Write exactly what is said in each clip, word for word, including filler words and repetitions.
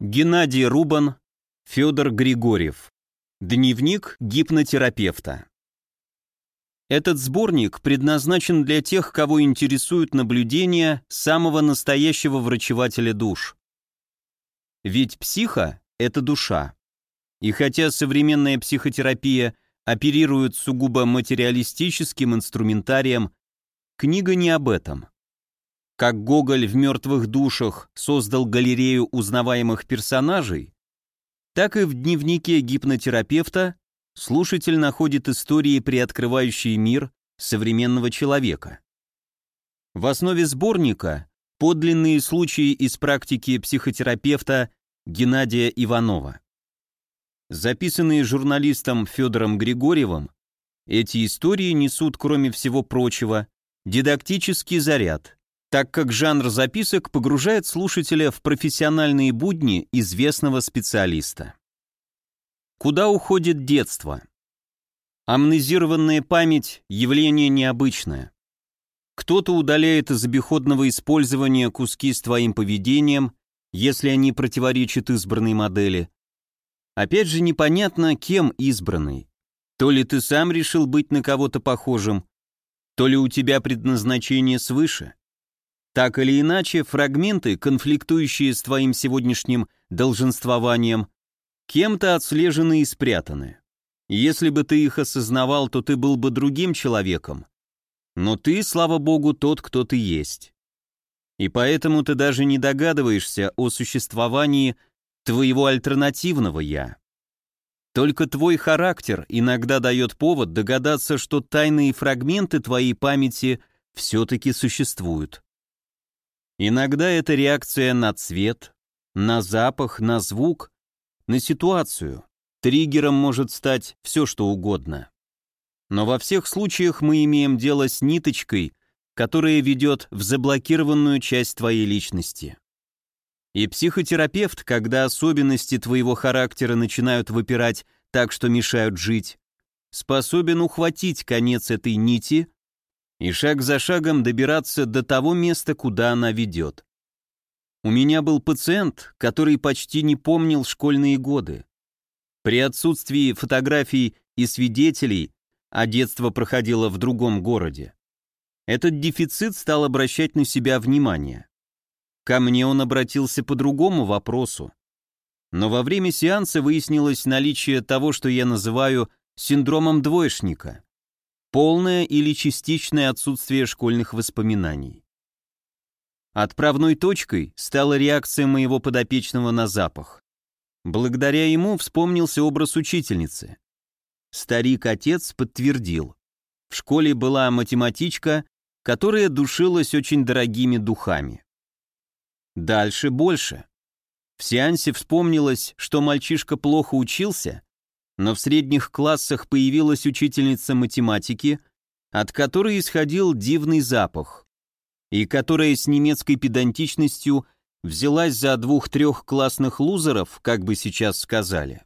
Геннадий Рубан, Федор Григорьев. Дневник гипнотерапевта. Этот сборник предназначен для тех, кого интересуют наблюдения самого настоящего врачевателя душ. Ведь психа – это душа. И хотя современная психотерапия оперирует сугубо материалистическим инструментарием, книга не об этом. Как Гоголь в «Мертвых душах» создал галерею узнаваемых персонажей, так и в дневнике гипнотерапевта слушатель находит истории, приоткрывающие мир современного человека. В основе сборника подлинные случаи из практики психотерапевта Геннадия Иванова. Записанные журналистом Федором Григорьевым, эти истории несут, кроме всего прочего, дидактический заряд, так как жанр записок погружает слушателя в профессиональные будни известного специалиста. Куда уходит детство? Амнезированная память – явление необычное. Кто-то удаляет из обиходного использования куски с твоим поведением, если они противоречат избранной модели. Опять же непонятно, кем избранный. То ли ты сам решил быть на кого-то похожим, то ли у тебя предназначение свыше. Так или иначе, фрагменты, конфликтующие с твоим сегодняшним долженствованием, кем-то отслежены и спрятаны. Если бы ты их осознавал, то ты был бы другим человеком. Но ты, слава богу, тот, кто ты есть. И поэтому ты даже не догадываешься о существовании твоего альтернативного «я». Только твой характер иногда дает повод догадаться, что тайные фрагменты твоей памяти все-таки существуют. Иногда это реакция на цвет, на запах, на звук, на ситуацию. Триггером может стать все, что угодно. Но во всех случаях мы имеем дело с ниточкой, которая ведет в заблокированную часть твоей личности. И психотерапевт, когда особенности твоего характера начинают выпирать так, что мешают жить, способен ухватить конец этой нити и шаг за шагом добираться до того места, куда она ведет. У меня был пациент, который почти не помнил школьные годы. При отсутствии фотографий и свидетелей, а детство проходило в другом городе, этот дефицит стал обращать на себя внимание. Ко мне он обратился по другому вопросу. Но во время сеанса выяснилось наличие того, что я называю синдромом двоечника. Полное или частичное отсутствие школьных воспоминаний. Отправной точкой стала реакция моего подопечного на запах. Благодаря ему вспомнился образ учительницы. Старик-отец подтвердил. В школе была математичка, которая душилась очень дорогими духами. Дальше больше. В сеансе вспомнилось, что мальчишка плохо учился, но в средних классах появилась учительница математики, от которой исходил дивный запах, и которая с немецкой педантичностью взялась за двух-трех классных лузеров, как бы сейчас сказали.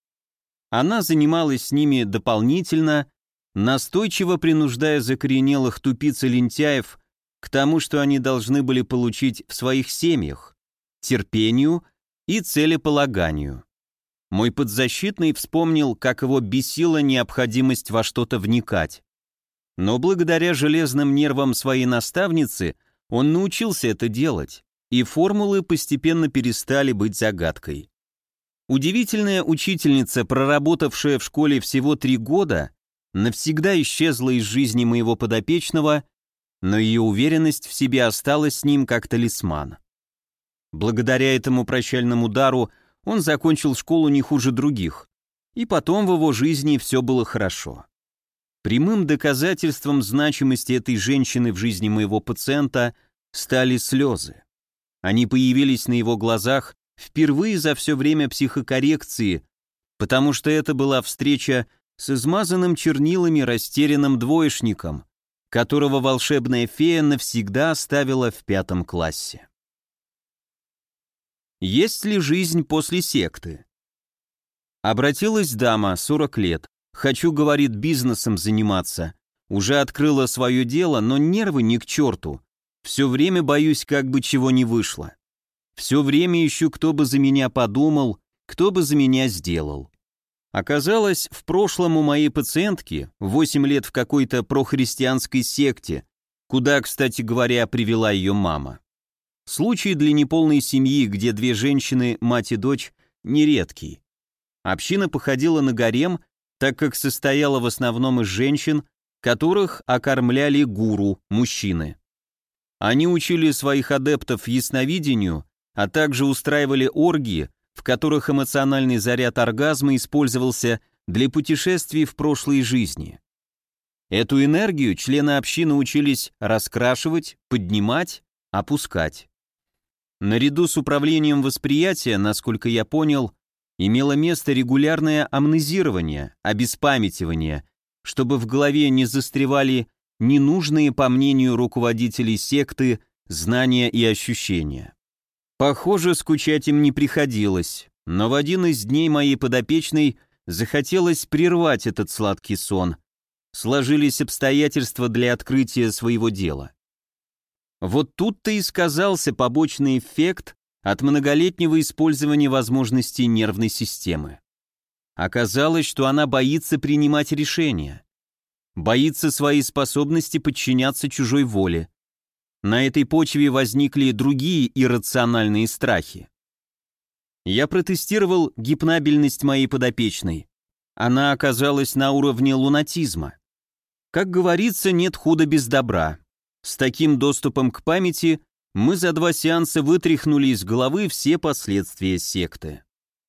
Она занималась с ними дополнительно, настойчиво принуждая закоренелых тупиц и лентяев к тому, что они должны были получить в своих семьях, терпению и целеполаганию. Мой подзащитный вспомнил, как его бесила необходимость во что-то вникать. Но благодаря железным нервам своей наставницы он научился это делать, и формулы постепенно перестали быть загадкой. Удивительная учительница, проработавшая в школе всего три года, навсегда исчезла из жизни моего подопечного, но ее уверенность в себе осталась с ним как талисман. Благодаря этому прощальному дару он закончил школу не хуже других, и потом в его жизни все было хорошо. Прямым доказательством значимости этой женщины в жизни моего пациента стали слезы. Они появились на его глазах впервые за все время психокоррекции, потому что это была встреча с измазанным чернилами растерянным двоечником, которого волшебная фея навсегда оставила в пятом классе. Есть ли жизнь после секты? Обратилась дама, сорок лет. Хочу, говорит, бизнесом заниматься. Уже открыла свое дело, но нервы ни к черту. Все время боюсь, как бы чего не вышло. Все время ищу, кто бы за меня подумал, кто бы за меня сделал. Оказалось, в прошлом у моей пациентки восемь лет в какой-то прохристианской секте, куда, кстати говоря, привела ее мама. Случай для неполной семьи, где две женщины, мать и дочь, нередкий. Община походила на гарем, так как состояла в основном из женщин, которых окормляли гуру, мужчины. Они учили своих адептов ясновидению, а также устраивали оргии, в которых эмоциональный заряд оргазма использовался для путешествий в прошлой жизни. Эту энергию члены общины учились раскрашивать, поднимать, опускать. Наряду с управлением восприятия, насколько я понял, имело место регулярное амнезирование, обеспамятивание, чтобы в голове не застревали ненужные, по мнению руководителей секты, знания и ощущения. Похоже, скучать им не приходилось, но в один из дней моей подопечной захотелось прервать этот сладкий сон. Сложились обстоятельства для открытия своего дела. Вот тут-то и сказался побочный эффект от многолетнего использования возможностей нервной системы. Оказалось, что она боится принимать решения, боится своей способности подчиняться чужой воле. На этой почве возникли другие иррациональные страхи. Я протестировал гипнабельность моей подопечной. Она оказалась на уровне лунатизма. Как говорится, нет худа без добра. С таким доступом к памяти мы за два сеанса вытряхнули из головы все последствия секты.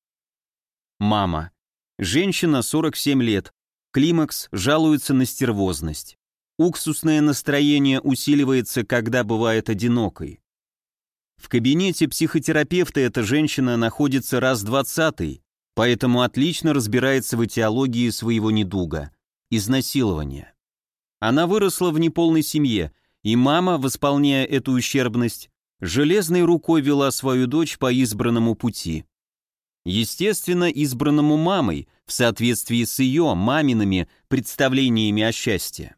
Мама. Женщина, сорок семь лет. Климакс, жалуется на стервозность. Уксусное настроение усиливается, когда бывает одинокой. В кабинете психотерапевта эта женщина находится раз двадцатый, поэтому отлично разбирается в этиологии своего недуга – изнасилования. Она выросла в неполной семье, и мама, восполняя эту ущербность, железной рукой вела свою дочь по избранному пути. Естественно, избранному мамой, в соответствии с ее, мамиными, представлениями о счастье.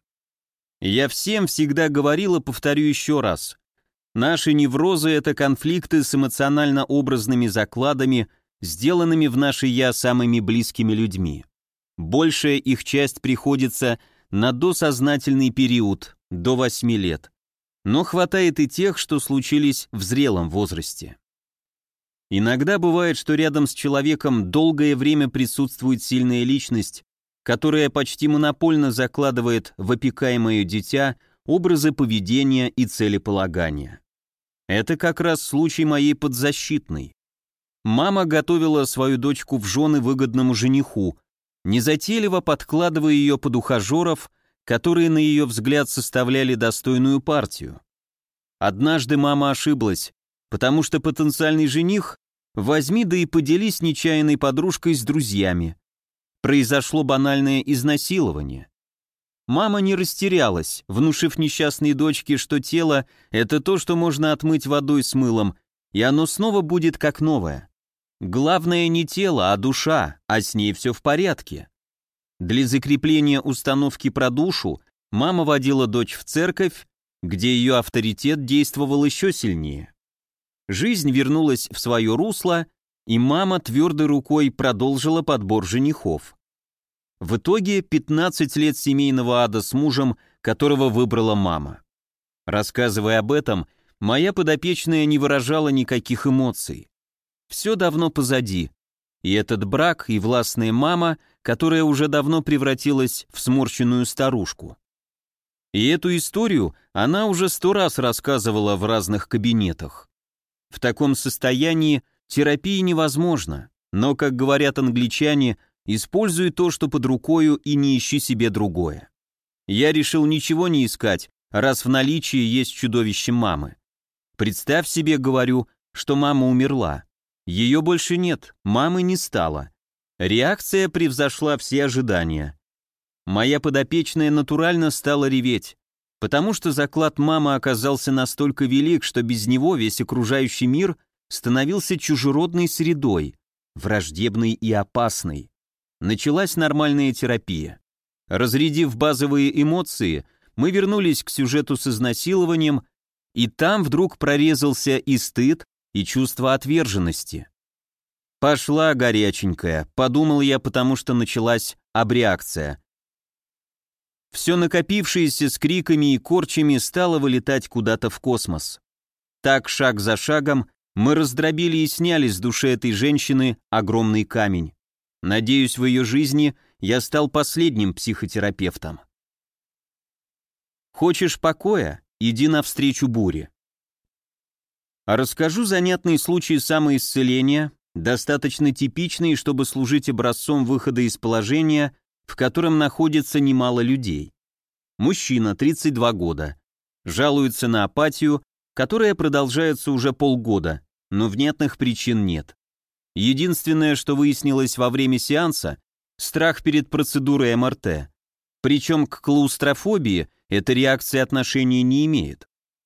Я всем всегда говорил и повторю еще раз. Наши неврозы – это конфликты с эмоционально-образными закладами, сделанными в наше «я» самыми близкими людьми. Большая их часть приходится на досознательный период, до восьми лет. Но хватает и тех, что случились в зрелом возрасте. Иногда бывает, что рядом с человеком долгое время присутствует сильная личность, которая почти монопольно закладывает в опекаемое дитя образы поведения и целеполагания. Это как раз случай моей подзащитной. Мама готовила свою дочку в жены выгодному жениху, незатейливо подкладывая ее под ухажеров, которые, на ее взгляд, составляли достойную партию. Однажды мама ошиблась, потому что потенциальный жених возьми да и поделись нечаянной подружкой с друзьями. Произошло банальное изнасилование. Мама не растерялась, внушив несчастной дочке, что тело – это то, что можно отмыть водой с мылом, и оно снова будет как новое. Главное не тело, а душа, а с ней все в порядке. Для закрепления установки про душу мама водила дочь в церковь, где ее авторитет действовал еще сильнее. Жизнь вернулась в свое русло, и мама твердой рукой продолжила подбор женихов. В итоге пятнадцать лет семейного ада с мужем, которого выбрала мама. Рассказывая об этом, моя подопечная не выражала никаких эмоций. Все давно позади. И этот брак, и властная мама, которая уже давно превратилась в сморщенную старушку. И эту историю она уже сто раз рассказывала в разных кабинетах. В таком состоянии терапия невозможна, но, как говорят англичане, используй то, что под рукою, и не ищи себе другое. Я решил ничего не искать, раз в наличии есть чудовище мамы. Представь себе, говорю, что мама умерла. Ее больше нет, мамы не стало. Реакция превзошла все ожидания. Моя подопечная натурально стала реветь, потому что заклад мамы оказался настолько велик, что без него весь окружающий мир становился чужеродной средой, враждебной и опасной. Началась нормальная терапия. Разрядив базовые эмоции, мы вернулись к сюжету с изнасилованием, и там вдруг прорезался и стыд, и чувство отверженности. Пошла горяченькая, подумал я, потому что началась абреакция. Все накопившееся с криками и корчами стало вылетать куда-то в космос. Так, шаг за шагом, мы раздробили и сняли с души этой женщины огромный камень. Надеюсь, в ее жизни я стал последним психотерапевтом. Хочешь покоя? Иди навстречу буре. А расскажу занятный случай самоисцеления, достаточно типичный, чтобы служить образцом выхода из положения, в котором находится немало людей. Мужчина, тридцать два года, жалуется на апатию, которая продолжается уже полгода, но внятных причин нет. Единственное, что выяснилось во время сеанса – страх перед процедурой эм эр тэ. Причем к клаустрофобии эта реакция отношения не имеет.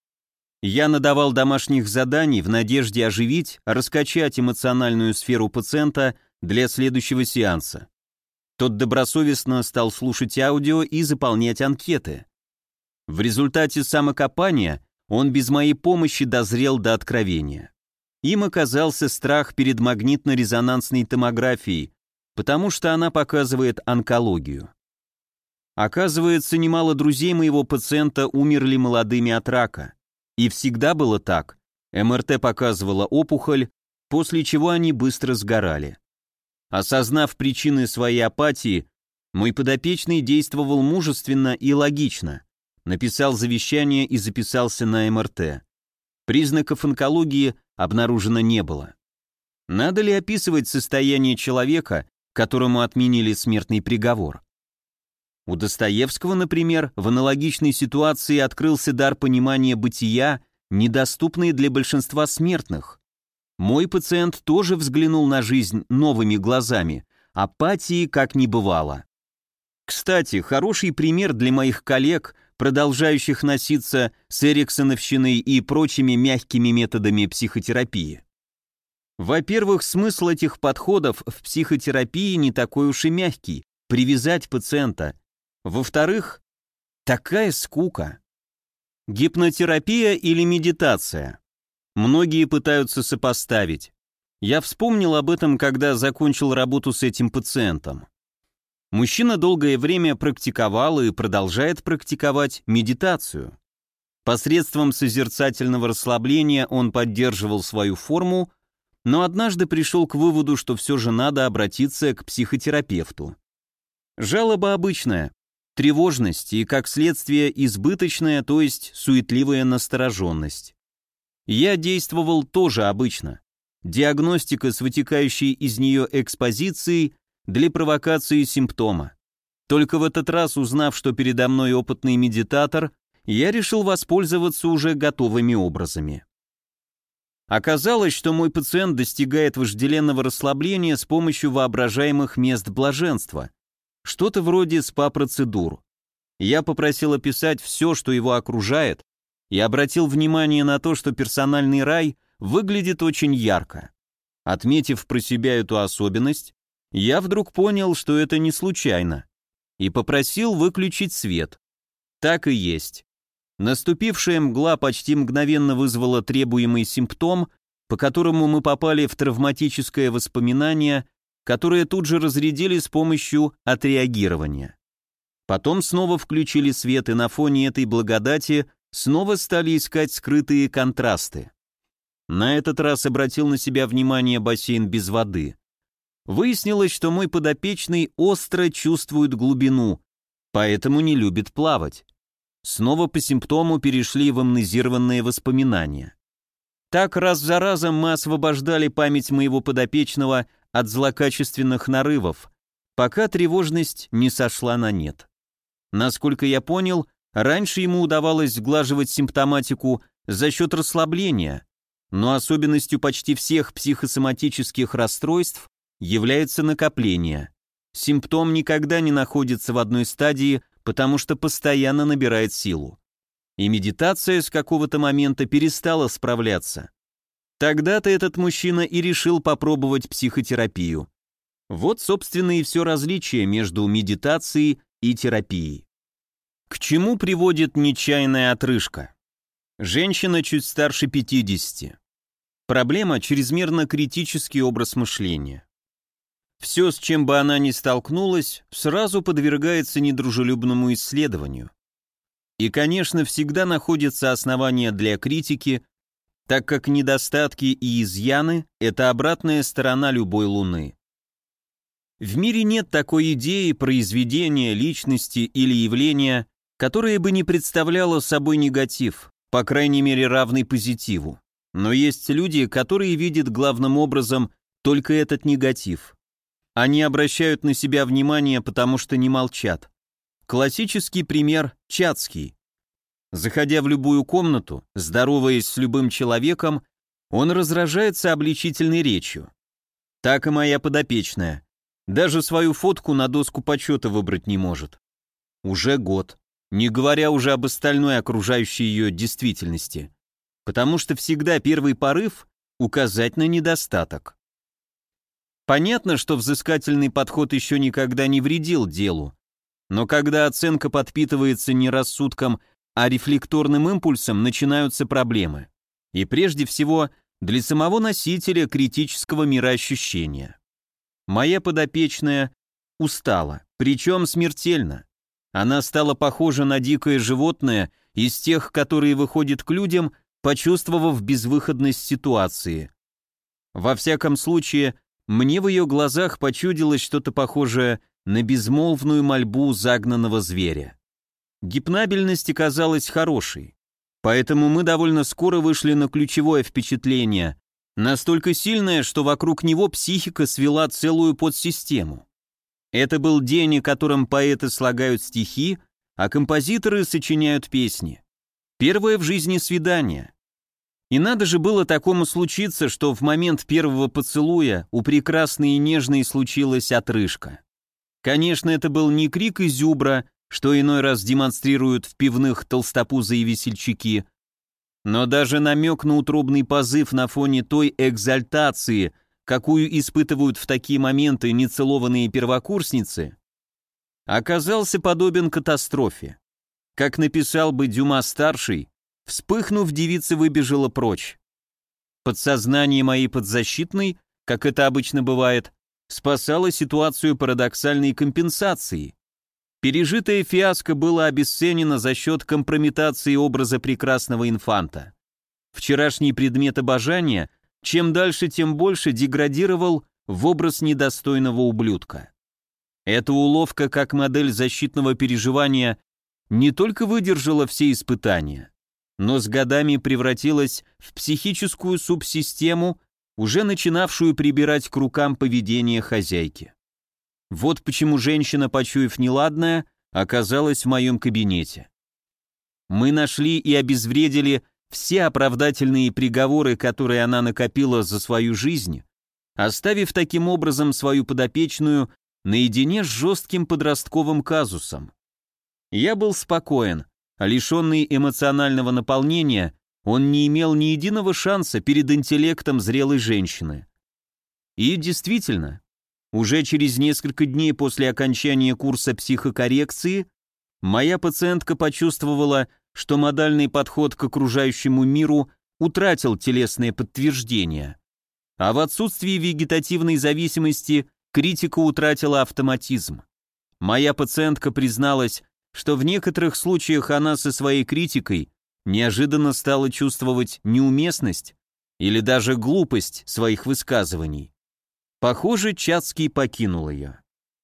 Я надавал домашних заданий в надежде оживить, раскачать эмоциональную сферу пациента для следующего сеанса. Тот добросовестно стал слушать аудио и заполнять анкеты. В результате самокопания он без моей помощи дозрел до откровения. Им оказался страх перед магнитно-резонансной томографией, потому что она показывает онкологию. Оказывается, немало друзей моего пациента умерли молодыми от рака. И всегда было так. эм эр тэ показывала опухоль, после чего они быстро сгорали. Осознав причины своей апатии, мой подопечный действовал мужественно и логично. Написал завещание и записался на эм эр тэ. Признаков онкологии обнаружено не было. Надо ли описывать состояние человека, которому отменили смертный приговор? У Достоевского, например, в аналогичной ситуации открылся дар понимания бытия, недоступный для большинства смертных. Мой пациент тоже взглянул на жизнь новыми глазами, апатии как не бывало. Кстати, хороший пример для моих коллег, продолжающих носиться с эриксоновщиной и прочими мягкими методами психотерапии. Во-первых, смысл этих подходов в психотерапии не такой уж и мягкий – привязать пациента. Во-вторых, такая скука. Гипнотерапия или медитация? Многие пытаются сопоставить. Я вспомнил об этом, когда закончил работу с этим пациентом. Мужчина долгое время практиковал и продолжает практиковать медитацию. Посредством созерцательного расслабления он поддерживал свою форму, но однажды пришел к выводу, что все же надо обратиться к психотерапевту. Жалоба обычная. Тревожность и, как следствие, избыточная, то есть суетливая настороженность. Я действовал тоже обычно. Диагностика с вытекающей из нее экспозицией для провокации симптома. Только в этот раз, узнав, что передо мной опытный медитатор, я решил воспользоваться уже готовыми образами. Оказалось, что мой пациент достигает вожделенного расслабления с помощью воображаемых мест блаженства. Что-то вроде спа-процедур. Я попросил описать все, что его окружает, и обратил внимание на то, что персональный рай выглядит очень ярко. Отметив про себя эту особенность, я вдруг понял, что это не случайно, и попросил выключить свет. Так и есть. Наступившая мгла почти мгновенно вызвала требуемый симптом, по которому мы попали в травматическое воспоминание, которые тут же разрядили с помощью отреагирования. Потом снова включили свет, и на фоне этой благодати снова стали искать скрытые контрасты. На этот раз обратил на себя внимание бассейн без воды. Выяснилось, что мой подопечный остро чувствует глубину, поэтому не любит плавать. Снова по симптому перешли в амнезированные воспоминания. Так раз за разом мы освобождали память моего подопечного от злокачественных нарывов, пока тревожность не сошла на нет. Насколько я понял, раньше ему удавалось сглаживать симптоматику за счет расслабления, но особенностью почти всех психосоматических расстройств является накопление. Симптом никогда не находится в одной стадии, потому что постоянно набирает силу. И медитация с какого-то момента перестала справляться. Тогда-то этот мужчина и решил попробовать психотерапию. Вот, собственно, и все различие между медитацией и терапией. К чему приводит нечаянная отрыжка? Женщина чуть старше пятидесяти. Проблема — чрезмерно критический образ мышления. Все, с чем бы она ни столкнулась, сразу подвергается недружелюбному исследованию. И, конечно, всегда находятся основания для критики, так как недостатки и изъяны — это обратная сторона любой Луны. В мире нет такой идеи, произведения, личности или явления, которое бы не представляло собой негатив, по крайней мере равный позитиву. Но есть люди, которые видят главным образом только этот негатив. Они обращают на себя внимание, потому что не молчат. Классический пример — Чацкий. Заходя в любую комнату, здороваясь с любым человеком, он разражается обличительной речью. Так и моя подопечная. Даже свою фотку на доску почета выбрать не может. Уже год, не говоря уже об остальной окружающей ее действительности. Потому что всегда первый порыв — указать на недостаток. Понятно, что взыскательный подход еще никогда не вредил делу, но когда оценка подпитывается не рассудком, а рефлекторным импульсом, начинаются проблемы. И прежде всего для самого носителя критического мироощущения. Моя подопечная устала, причем смертельно. Она стала похожа на дикое животное из тех, которые выходят к людям, почувствовав безвыходность ситуации. Во всяком случае, мне в ее глазах почудилось что-то похожее на безмолвную мольбу загнанного зверя. Гипнабельность оказалась хорошей, поэтому мы довольно скоро вышли на ключевое впечатление, настолько сильное, что вокруг него психика свела целую подсистему. Это был день, о котором поэты слагают стихи, а композиторы сочиняют песни. Первое в жизни свидание. И надо же было такому случиться, что в момент первого поцелуя у прекрасной и нежной случилась отрыжка. Конечно, это был не крик изюбра, что иной раз демонстрируют в пивных толстопузые весельчаки, но даже намек на утробный позыв на фоне той экзальтации, какую испытывают в такие моменты нецелованные первокурсницы, оказался подобен катастрофе. Как написал бы Дюма-старший, вспыхнув, девица выбежала прочь. Подсознание моей подзащитной, как это обычно бывает, спасало ситуацию парадоксальной компенсации. Пережитое фиаско было обесценено за счет компрометации образа прекрасного инфанта. Вчерашний предмет обожания, чем дальше, тем больше деградировал в образ недостойного ублюдка. Эта уловка, как модель защитного переживания, не только выдержала все испытания, но с годами превратилась в психическую субсистему, уже начинавшую прибирать к рукам поведение хозяйки. Вот почему женщина, почуяв неладное, оказалась в моем кабинете. Мы нашли и обезвредили все оправдательные приговоры, которые она накопила за свою жизнь, оставив таким образом свою подопечную наедине с жестким подростковым казусом. Я был спокоен, а лишенный эмоционального наполнения, он не имел ни единого шанса перед интеллектом зрелой женщины. И действительно, уже через несколько дней после окончания курса психокоррекции моя пациентка почувствовала, что модальный подход к окружающему миру утратил телесное подтверждение, а в отсутствии вегетативной зависимости критика утратила автоматизм. Моя пациентка призналась, что в некоторых случаях она со своей критикой неожиданно стала чувствовать неуместность или даже глупость своих высказываний. Похоже, Чацкий покинул ее.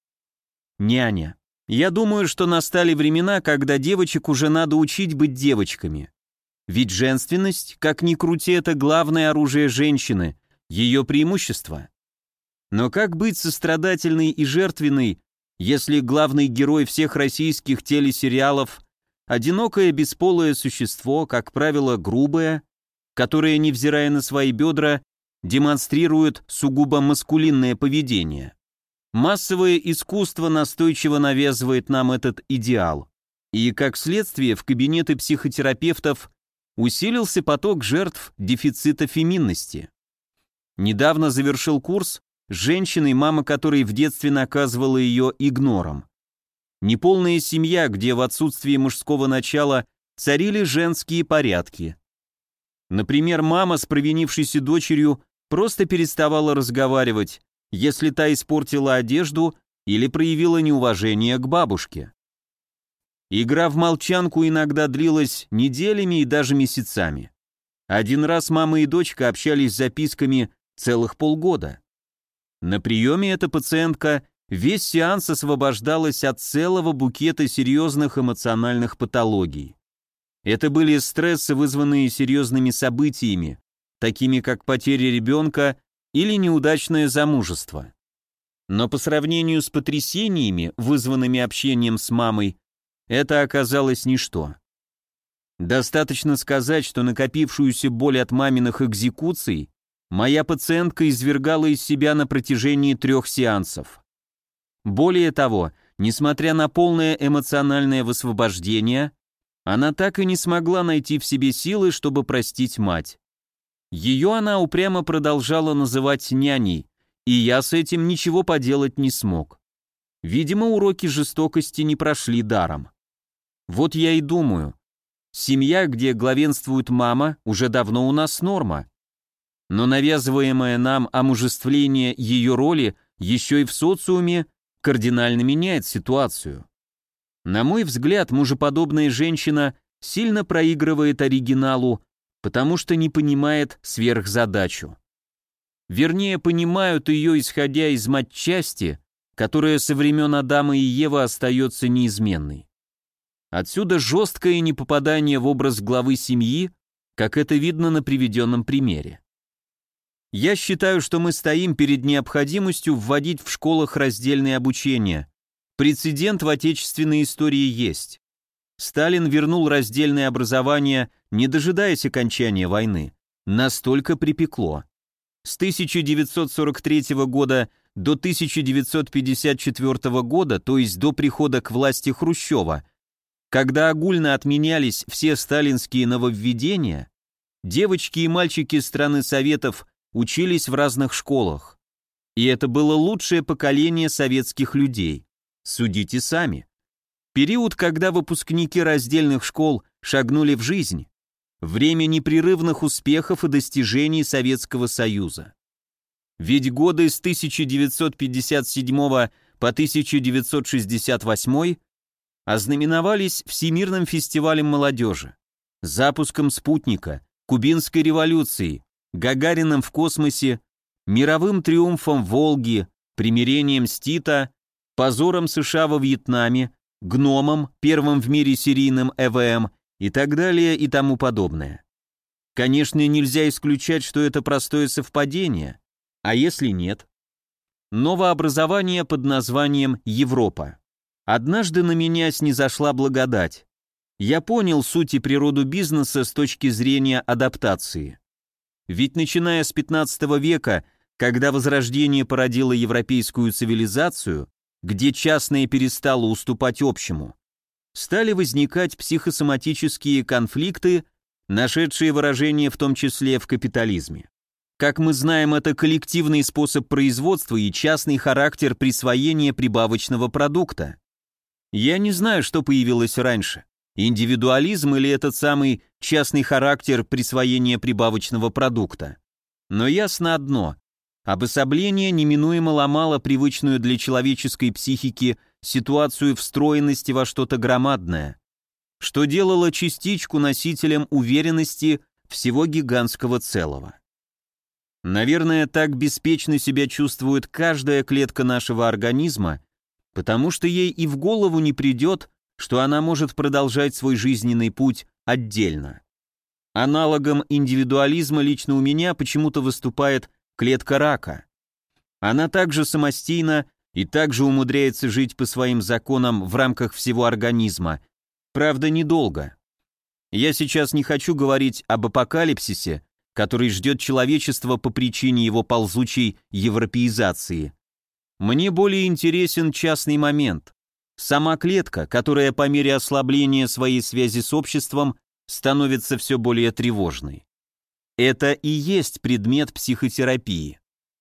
Няня. Я думаю, что настали времена, когда девочек уже надо учить быть девочками. Ведь женственность, как ни крути, это главное оружие женщины, ее преимущество. Но как быть сострадательной и жертвенной, если главный герой всех российских телесериалов – одинокое бесполое существо, как правило, грубое, которое, невзирая на свои бедра, демонстрирует сугубо маскулинное поведение. Массовое искусство настойчиво навязывает нам этот идеал. И, как следствие, в кабинеты психотерапевтов усилился поток жертв дефицита феминности. Недавно завершил курс с женщиной, мама которой в детстве наказывала ее игнором. Неполная семья, где в отсутствии мужского начала царили женские порядки. Например, мама с провинившейся дочерью просто переставала разговаривать, если та испортила одежду или проявила неуважение к бабушке. Игра в молчанку иногда длилась неделями и даже месяцами. Один раз мама и дочка общались записками целых полгода. На приеме эта пациентка весь сеанс освобождалась от целого букета серьезных эмоциональных патологий. Это были стрессы, вызванные серьезными событиями, такими как потеря ребенка или неудачное замужество. Но по сравнению с потрясениями, вызванными общением с мамой, это оказалось ничто. Достаточно сказать, что накопившуюся боль от маминых экзекуций моя пациентка извергала из себя на протяжении трех сеансов. Более того, несмотря на полное эмоциональное высвобождение, она так и не смогла найти в себе силы, чтобы простить мать. Ее она упрямо продолжала называть няней, и я с этим ничего поделать не смог. Видимо, уроки жестокости не прошли даром. Вот я и думаю, семья, где главенствует мама, уже давно у нас норма. Но навязываемое нам омужествление ее роли еще и в социуме кардинально меняет ситуацию. На мой взгляд, мужеподобная женщина сильно проигрывает оригиналу, потому что не понимает сверхзадачу. Вернее, понимают ее, исходя из матчасти, которая со времен Адама и Евы остается неизменной. Отсюда жесткое непопадание в образ главы семьи, как это видно на приведенном примере. Я считаю, что мы стоим перед необходимостью вводить в школах раздельное обучение. Прецедент в отечественной истории есть. Сталин вернул раздельное образование, не дожидаясь окончания войны. Настолько припекло. С тысяча девятьсот сорок третьего года до тысяча девятьсот пятьдесят четвёртого года, то есть до прихода к власти Хрущева, когда огульно отменялись все сталинские нововведения, девочки и мальчики страны Советов учились в разных школах. И это было лучшее поколение советских людей. Судите сами. Период, когда выпускники раздельных школ шагнули в жизнь. Время непрерывных успехов и достижений Советского Союза. Ведь годы с тысяча девятьсот пятьдесят седьмого по тысяча девятьсот шестьдесят восьмой ознаменовались Всемирным фестивалем молодежи, запуском спутника, Кубинской революцией, Гагарином в космосе, мировым триумфом Волги, примирением с Тито, позором США во Вьетнаме, гномом, первым в мире серийным Э В М и так далее и тому подобное. Конечно, нельзя исключать, что это простое совпадение, а если нет? Новообразование под названием Европа. Однажды на меня снизошла благодать. Я понял суть и природу бизнеса с точки зрения адаптации. Ведь начиная с пятнадцатого века, когда Возрождение породило европейскую цивилизацию, где частное перестало уступать общему, стали возникать психосоматические конфликты, нашедшие выражение в том числе в капитализме. Как мы знаем, это коллективный способ производства и частный характер присвоения прибавочного продукта. Я не знаю, что появилось раньше, индивидуализм или этот самый частный характер присвоения прибавочного продукта. Но ясно одно: обособление неминуемо ломало привычную для человеческой психики ситуацию встроенности во что-то громадное, что делало частичку носителем уверенности всего гигантского целого. Наверное, так беспечно себя чувствует каждая клетка нашего организма, потому что ей и в голову не придет, что она может продолжать свой жизненный путь отдельно. Аналогом индивидуализма лично у меня почему-то выступает клетка рака. Она также самостийна и также умудряется жить по своим законам в рамках всего организма, правда, недолго. Я сейчас не хочу говорить об апокалипсисе, который ждет человечество по причине его ползучей европеизации. Мне более интересен частный момент. Сама клетка, которая по мере ослабления своей связи с обществом становится все более тревожной. Это и есть предмет психотерапии.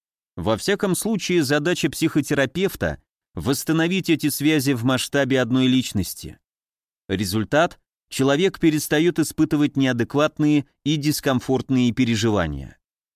Во всяком случае, задача психотерапевта – восстановить эти связи в масштабе одной личности. Результат человек перестает испытывать неадекватные и дискомфортные переживания.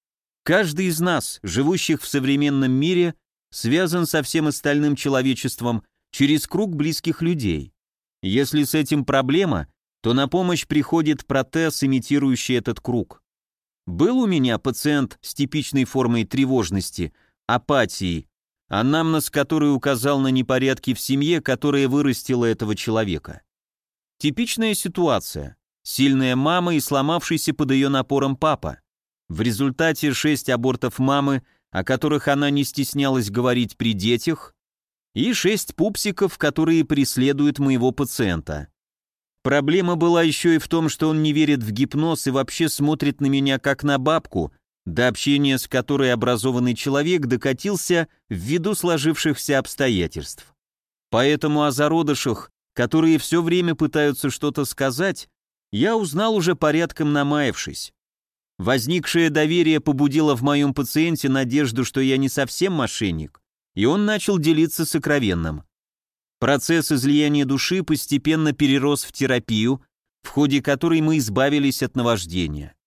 Каждый из нас, живущих в современном мире, связан со всем остальным человечеством через круг близких людей. Если с этим проблема, то на помощь приходит протез, имитирующий этот круг. Был у меня пациент с типичной формой тревожности, апатией, анамнез который указал на непорядки в семье, которая вырастила этого человека. Типичная ситуация. Сильная мама и сломавшийся под ее напором папа. В результате шесть абортов мамы, о которых она не стеснялась говорить при детях, и шесть пупсиков, которые преследуют моего пациента. Проблема была еще и в том, что он не верит в гипноз и вообще смотрит на меня как на бабку, до общения с которой образованный человек докатился ввиду сложившихся обстоятельств. Поэтому о зародышах, которые все время пытаются что-то сказать, я узнал уже порядком намаявшись. Возникшее доверие побудило в моем пациенте надежду, что я не совсем мошенник, и он начал делиться сокровенным. Процесс излияния души постепенно перерос в терапию, в ходе которой мы избавились от наваждения.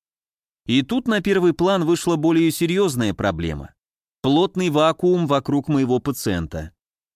И тут на первый план вышла более серьезная проблема. Плотный вакуум вокруг моего пациента.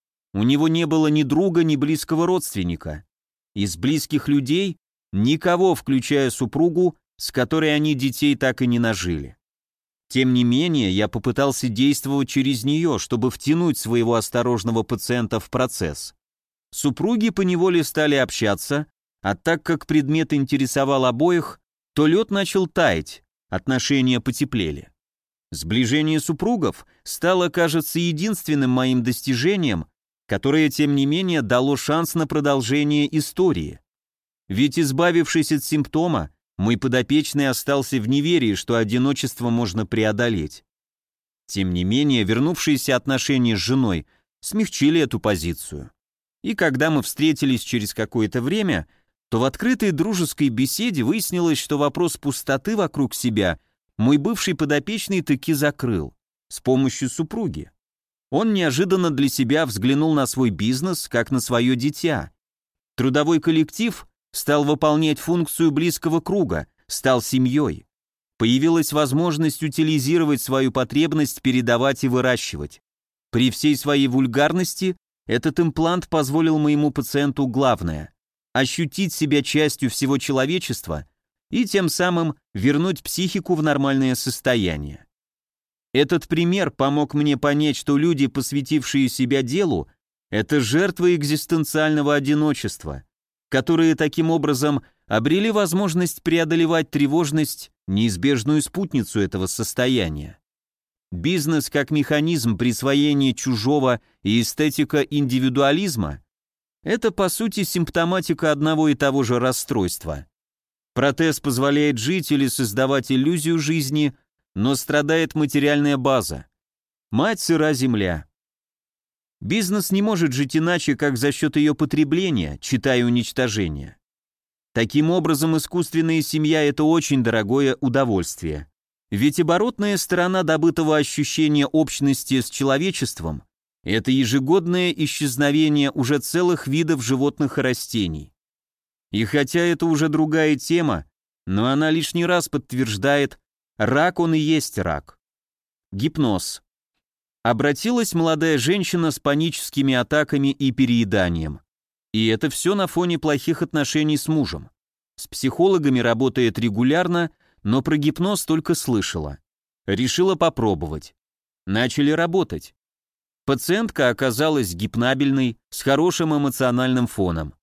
У него не было ни друга, ни близкого родственника. Из близких людей никого, включая супругу, с которой они детей так и не нажили. Тем не менее, я попытался действовать через нее, чтобы втянуть своего осторожного пациента в процесс. Супруги поневоле стали общаться, а так как предмет интересовал обоих, то лед начал таять, отношения потеплели. Сближение супругов стало, кажется, единственным моим достижением, которое, тем не менее, дало шанс на продолжение истории. Ведь, избавившись от симптома, мой подопечный остался в неверии, что одиночество можно преодолеть. Тем не менее, вернувшиеся отношения с женой смягчили эту позицию. И когда мы встретились через какое-то время, то в открытой дружеской беседе выяснилось, что вопрос пустоты вокруг себя мой бывший подопечный таки закрыл с помощью супруги. Он неожиданно для себя взглянул на свой бизнес, как на свое дитя. Трудовой коллектив стал выполнять функцию близкого круга, стал семьей. Появилась возможность утилизировать свою потребность передавать и выращивать. При всей своей вульгарности этот имплант позволил моему пациенту главное – ощутить себя частью всего человечества и тем самым вернуть психику в нормальное состояние. Этот пример помог мне понять, что люди, посвятившие себя делу, это жертвы экзистенциального одиночества, которые таким образом обрели возможность преодолевать тревожность, неизбежную спутницу этого состояния. Бизнес как механизм присвоения чужого и эстетика индивидуализма – это, по сути, симптоматика одного и того же расстройства. Протез позволяет жить или создавать иллюзию жизни, но страдает материальная база. Мать сыра земля. Бизнес не может жить иначе, как за счет ее потребления, читая уничтожения. Таким образом, искусственная семья – это очень дорогое удовольствие. Ведь оборотная сторона добытого ощущения общности с человечеством – это ежегодное исчезновение уже целых видов животных и растений. И хотя это уже другая тема, но она лишний раз подтверждает, рак он и есть рак. Гипноз. Обратилась молодая женщина с паническими атаками и перееданием. И это все на фоне плохих отношений с мужем. С психологами работает регулярно, но про гипноз только слышала. Решила попробовать. Начали работать. Пациентка оказалась гипнабельной, с хорошим эмоциональным фоном.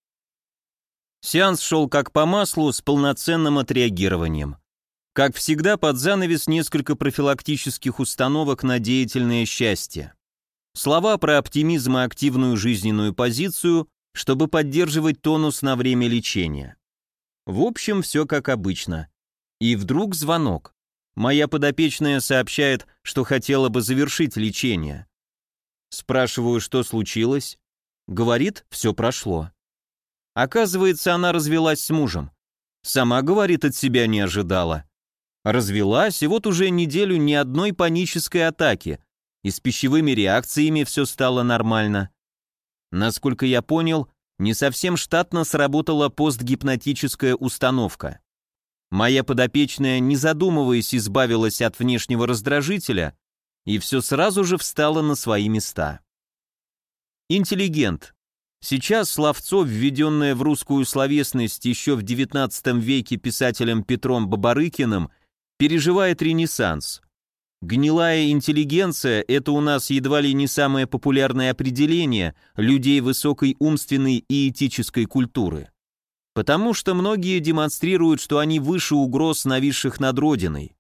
Сеанс шел как по маслу, с полноценным отреагированием. Как всегда, под занавес несколько профилактических установок на деятельное счастье. Слова про оптимизм и активную жизненную позицию, чтобы поддерживать тонус на время лечения. В общем, все как обычно. И вдруг звонок. Моя подопечная сообщает, что хотела бы завершить лечение. Спрашиваю, что случилось. Говорит, все прошло. Оказывается, она развелась с мужем. Сама, говорит, от себя не ожидала. Развелась, и вот уже неделю ни одной панической атаки, и с пищевыми реакциями все стало нормально. Насколько я понял, не совсем штатно сработала постгипнотическая установка. Моя подопечная, не задумываясь, избавилась от внешнего раздражителя, и все сразу же встало на свои места. Интеллигент. Сейчас словцо, введенное в русскую словесность еще в девятнадцатом веке писателем Петром Бабарыкиным, переживает ренессанс. Гнилая интеллигенция – это у нас едва ли не самое популярное определение людей высокой умственной и этической культуры. Потому что многие демонстрируют, что они выше угроз, нависших над Родиной.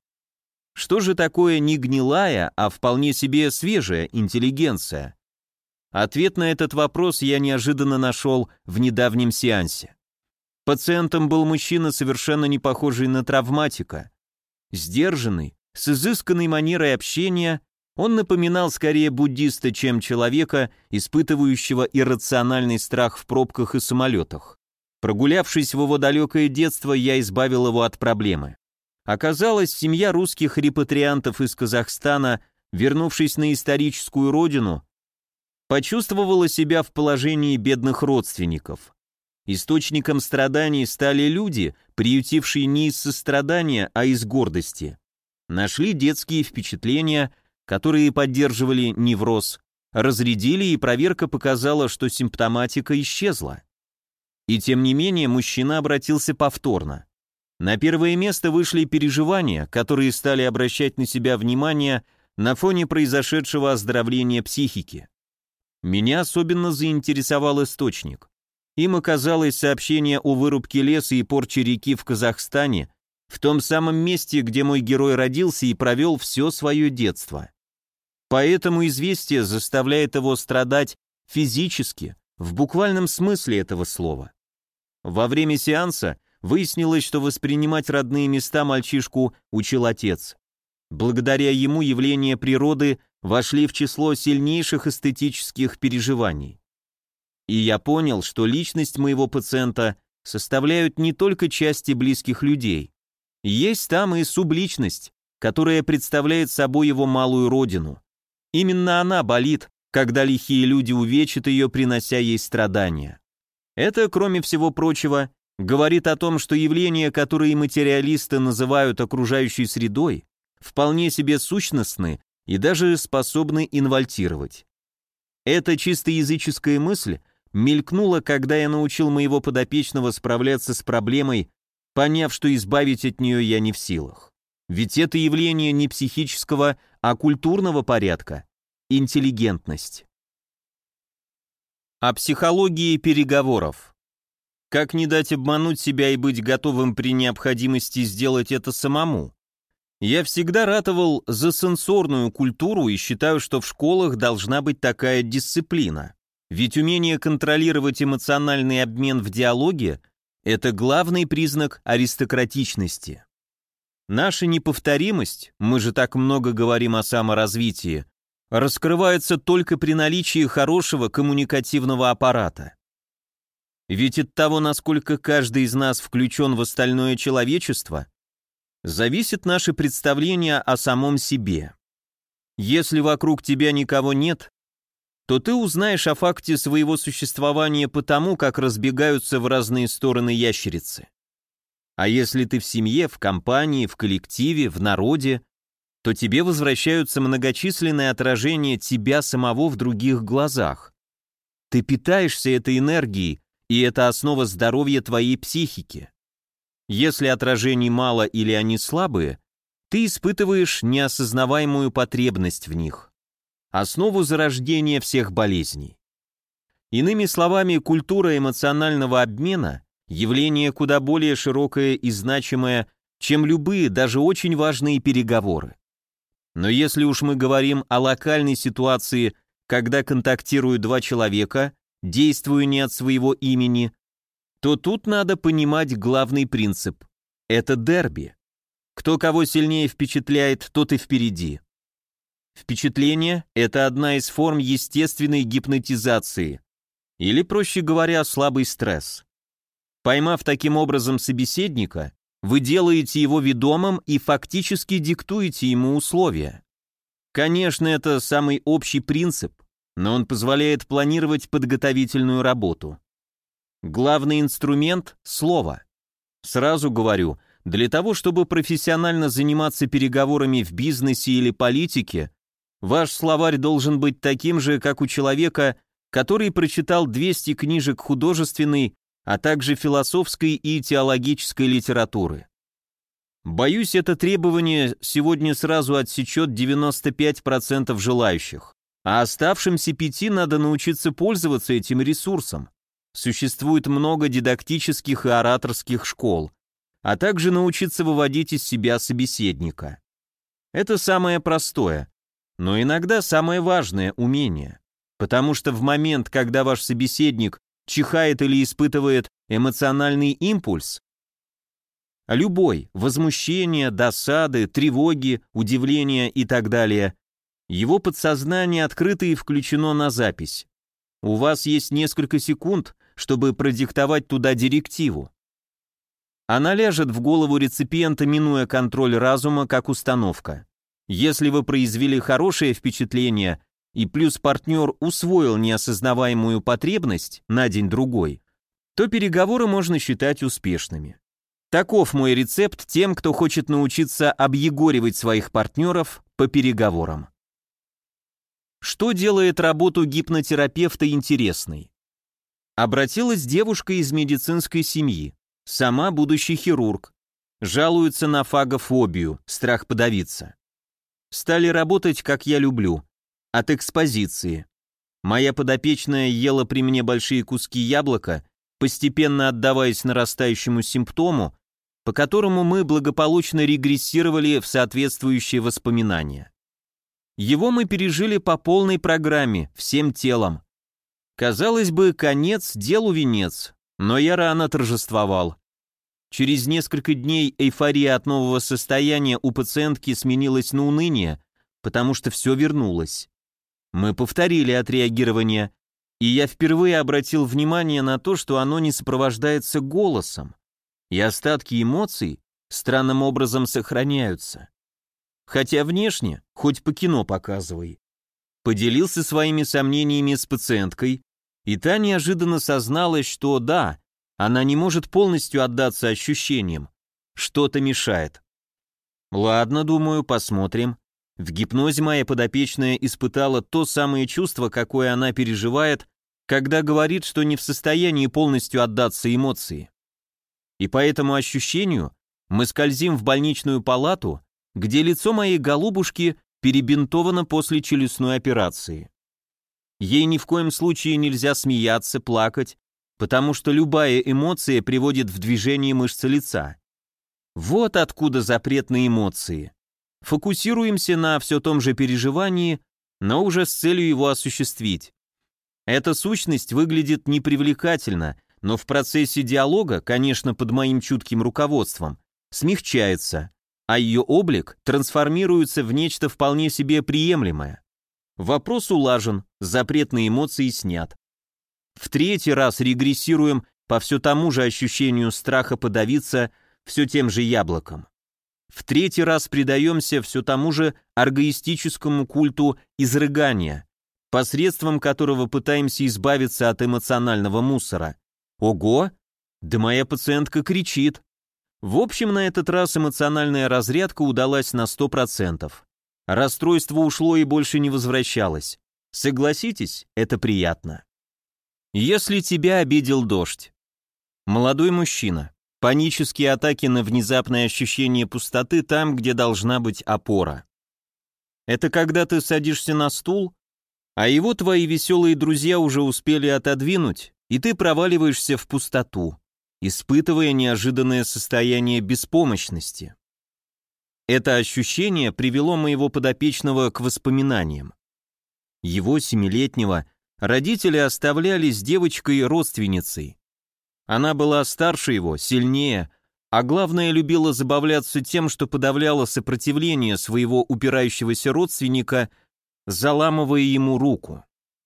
Что же такое не гнилая, а вполне себе свежая интеллигенция? Ответ на этот вопрос я неожиданно нашел в недавнем сеансе. Пациентом был мужчина, совершенно не похожий на травматика. Сдержанный, с изысканной манерой общения, он напоминал скорее буддиста, чем человека, испытывающего иррациональный страх в пробках и самолетах. Прогулявшись в его далекое детство, я избавил его от проблемы. Оказалось, семья русских репатриантов из Казахстана, вернувшись на историческую родину, почувствовала себя в положении бедных родственников. Источником страданий стали люди, приютившие не из сострадания, а из гордости. Нашли детские впечатления, которые поддерживали невроз, разрядили, и проверка показала, что симптоматика исчезла. И тем не менее мужчина обратился повторно. На первое место вышли переживания, которые стали обращать на себя внимание на фоне произошедшего оздоровления психики. Меня особенно заинтересовал источник. Им оказалось сообщение о вырубке леса и порче реки в Казахстане, в том самом месте, где мой герой родился и провел все свое детство. Поэтому известие заставляет его страдать физически, в буквальном смысле этого слова. Во время сеанса выяснилось, что воспринимать родные места мальчишку учил отец. Благодаря ему явления природы вошли в число сильнейших эстетических переживаний. И я понял, что личность моего пациента составляют не только части близких людей. Есть там и субличность, которая представляет собой его малую родину. Именно она болит, когда лихие люди увечат ее, принося ей страдания. Это, кроме всего прочего, говорит о том, что явления, которые материалисты называют окружающей средой, вполне себе сущностны и даже способны инвальтировать. Эта чисто языческая мысль мелькнула, когда я научил моего подопечного справляться с проблемой, поняв, что избавить от нее я не в силах. Ведь это явление не психического, а культурного порядка – интеллигентность. О психологии переговоров. Как не дать обмануть себя и быть готовым при необходимости сделать это самому? Я всегда ратовал за сенсорную культуру и считаю, что в школах должна быть такая дисциплина. Ведь умение контролировать эмоциональный обмен в диалоге – это главный признак аристократичности. Наша неповторимость, мы же так много говорим о саморазвитии, раскрывается только при наличии хорошего коммуникативного аппарата. Ведь от того, насколько каждый из нас включен в остальное человечество, зависит наше представление о самом себе. Если вокруг тебя никого нет, то ты узнаешь о факте своего существования потому, как разбегаются в разные стороны ящерицы. А если ты в семье, в компании, в коллективе, в народе, то тебе возвращаются многочисленные отражения тебя самого в других глазах. Ты питаешься этой энергией, и это основа здоровья твоей психики. Если отражений мало или они слабые, ты испытываешь неосознаваемую потребность в них. Основу зарождения всех болезней. Иными словами, культура эмоционального обмена – явление куда более широкое и значимое, чем любые, даже очень важные переговоры. Но если уж мы говорим о локальной ситуации, когда контактируют два человека, действуя не от своего имени, то тут надо понимать главный принцип – это дерби. Кто кого сильнее впечатляет, тот и впереди. Впечатление – это одна из форм естественной гипнотизации, или, проще говоря, слабый стресс. Поймав таким образом собеседника, вы делаете его ведомым и фактически диктуете ему условия. Конечно, это самый общий принцип, но он позволяет планировать подготовительную работу. Главный инструмент — слово. Сразу говорю, для того, чтобы профессионально заниматься переговорами в бизнесе или политике, ваш словарь должен быть таким же, как у человека, который прочитал двести книжек художественной, а также философской и теологической литературы. Боюсь, это требование сегодня сразу отсечет девяносто пять процентов желающих, а оставшимся пяти надо научиться пользоваться этим ресурсом. Существует много дидактических и ораторских школ, а также научиться выводить из себя собеседника. Это самое простое, но иногда самое важное умение, потому что в момент, когда ваш собеседник чихает или испытывает эмоциональный импульс, любой, возмущение, досады, тревоги, удивление и так далее, его подсознание открыто и включено на запись. У вас есть несколько секунд, чтобы продиктовать туда директиву. Она ляжет в голову реципиента, минуя контроль разума как установка. Если вы произвели хорошее впечатление и плюс партнер усвоил неосознаваемую потребность на день-другой, то переговоры можно считать успешными. Таков мой рецепт тем, кто хочет научиться объегоривать своих партнеров по переговорам. Что делает работу гипнотерапевта интересной? Обратилась девушка из медицинской семьи, сама будущий хирург, жалуется на фагофобию, страх подавиться. Стали работать, как я люблю, от экспозиции. Моя подопечная ела при мне большие куски яблока, постепенно отдаваясь нарастающему симптому, по которому мы благополучно регрессировали в соответствующие воспоминания. Его мы пережили по полной программе, всем телом. Казалось бы, конец делу венец, но я рано торжествовал. Через несколько дней эйфория от нового состояния у пациентки сменилась на уныние, потому что все вернулось. Мы повторили отреагирование, и я впервые обратил внимание на то, что оно не сопровождается голосом, и остатки эмоций странным образом сохраняются. Хотя внешне, хоть по кино показывай. Поделился своими сомнениями с пациенткой, и та неожиданно созналась, что да, она не может полностью отдаться ощущениям, что-то мешает. Ладно, думаю, посмотрим. В гипнозе моя подопечная испытала то самое чувство, какое она переживает, когда говорит, что не в состоянии полностью отдаться эмоции. И по этому ощущению мы скользим в больничную палату, где лицо моей голубушки перебинтовано после челюстной операции. Ей ни в коем случае нельзя смеяться, плакать, потому что любая эмоция приводит в движение мышцы лица. Вот откуда запрет на эмоции. Фокусируемся на все том же переживании, но уже с целью его осуществить. Эта сущность выглядит непривлекательно, но в процессе диалога, конечно, под моим чутким руководством, смягчается, а ее облик трансформируется в нечто вполне себе приемлемое. Вопрос улажен, запрет на эмоции снят. В третий раз регрессируем по все тому же ощущению страха подавиться все тем же яблоком. В третий раз предаемся все тому же оргоистическому культу изрыгания, посредством которого пытаемся избавиться от эмоционального мусора. Ого! Да моя пациентка кричит. В общем, на этот раз эмоциональная разрядка удалась на сто процентов. Расстройство ушло и больше не возвращалось. Согласитесь, это приятно. Если тебя обидел дождь. Молодой мужчина. Панические атаки на внезапное ощущение пустоты там, где должна быть опора. Это когда ты садишься на стул, а его твои веселые друзья уже успели отодвинуть, и ты проваливаешься в пустоту, испытывая неожиданное состояние беспомощности. Это ощущение привело моего подопечного к воспоминаниям. Его, семилетнего, родители оставляли с девочкой-родственницей. Она была старше его, сильнее, а главное, любила забавляться тем, что подавляла сопротивление своего упирающегося родственника, заламывая ему руку.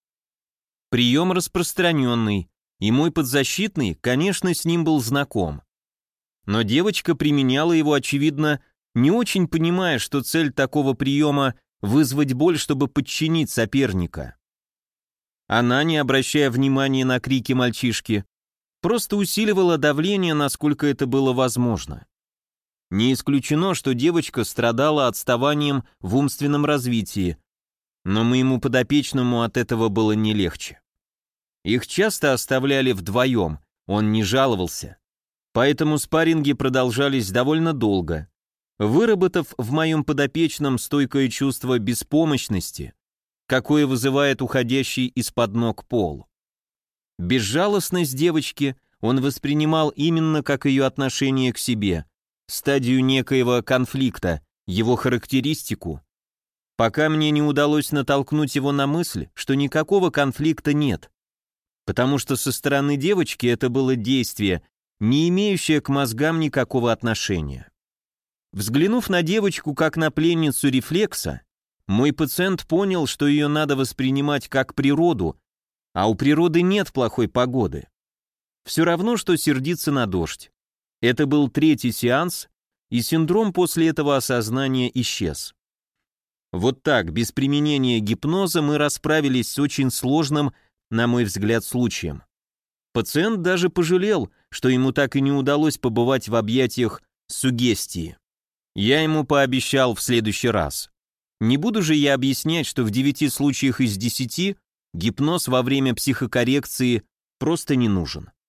Прием распространенный, и мой подзащитный, конечно, с ним был знаком. Но девочка применяла его, очевидно, не очень понимая, что цель такого приема — вызвать боль, чтобы подчинить соперника. Она, не обращая внимания на крики мальчишки, просто усиливало давление, насколько это было возможно. Не исключено, что девочка страдала отставанием в умственном развитии, но моему подопечному от этого было не легче. Их часто оставляли вдвоем, он не жаловался. Поэтому спарринги продолжались довольно долго, выработав в моем подопечном стойкое чувство беспомощности, какое вызывает уходящий из-под ног пол. Безжалостность девочки он воспринимал именно как ее отношение к себе, стадию некоего конфликта, его характеристику, пока мне не удалось натолкнуть его на мысль, что никакого конфликта нет, потому что со стороны девочки это было действие, не имеющее к мозгам никакого отношения. Взглянув на девочку как на пленницу рефлекса, мой пациент понял, что ее надо воспринимать как природу, а у природы нет плохой погоды. Все равно, что сердиться на дождь. Это был третий сеанс, и синдром после этого осознания исчез. Вот так, без применения гипноза, мы расправились с очень сложным, на мой взгляд, случаем. Пациент даже пожалел, что ему так и не удалось побывать в объятиях суггестии. Я ему пообещал в следующий раз. Не буду же я объяснять, что в девяти случаях из десяти гипноз во время психокоррекции просто не нужен.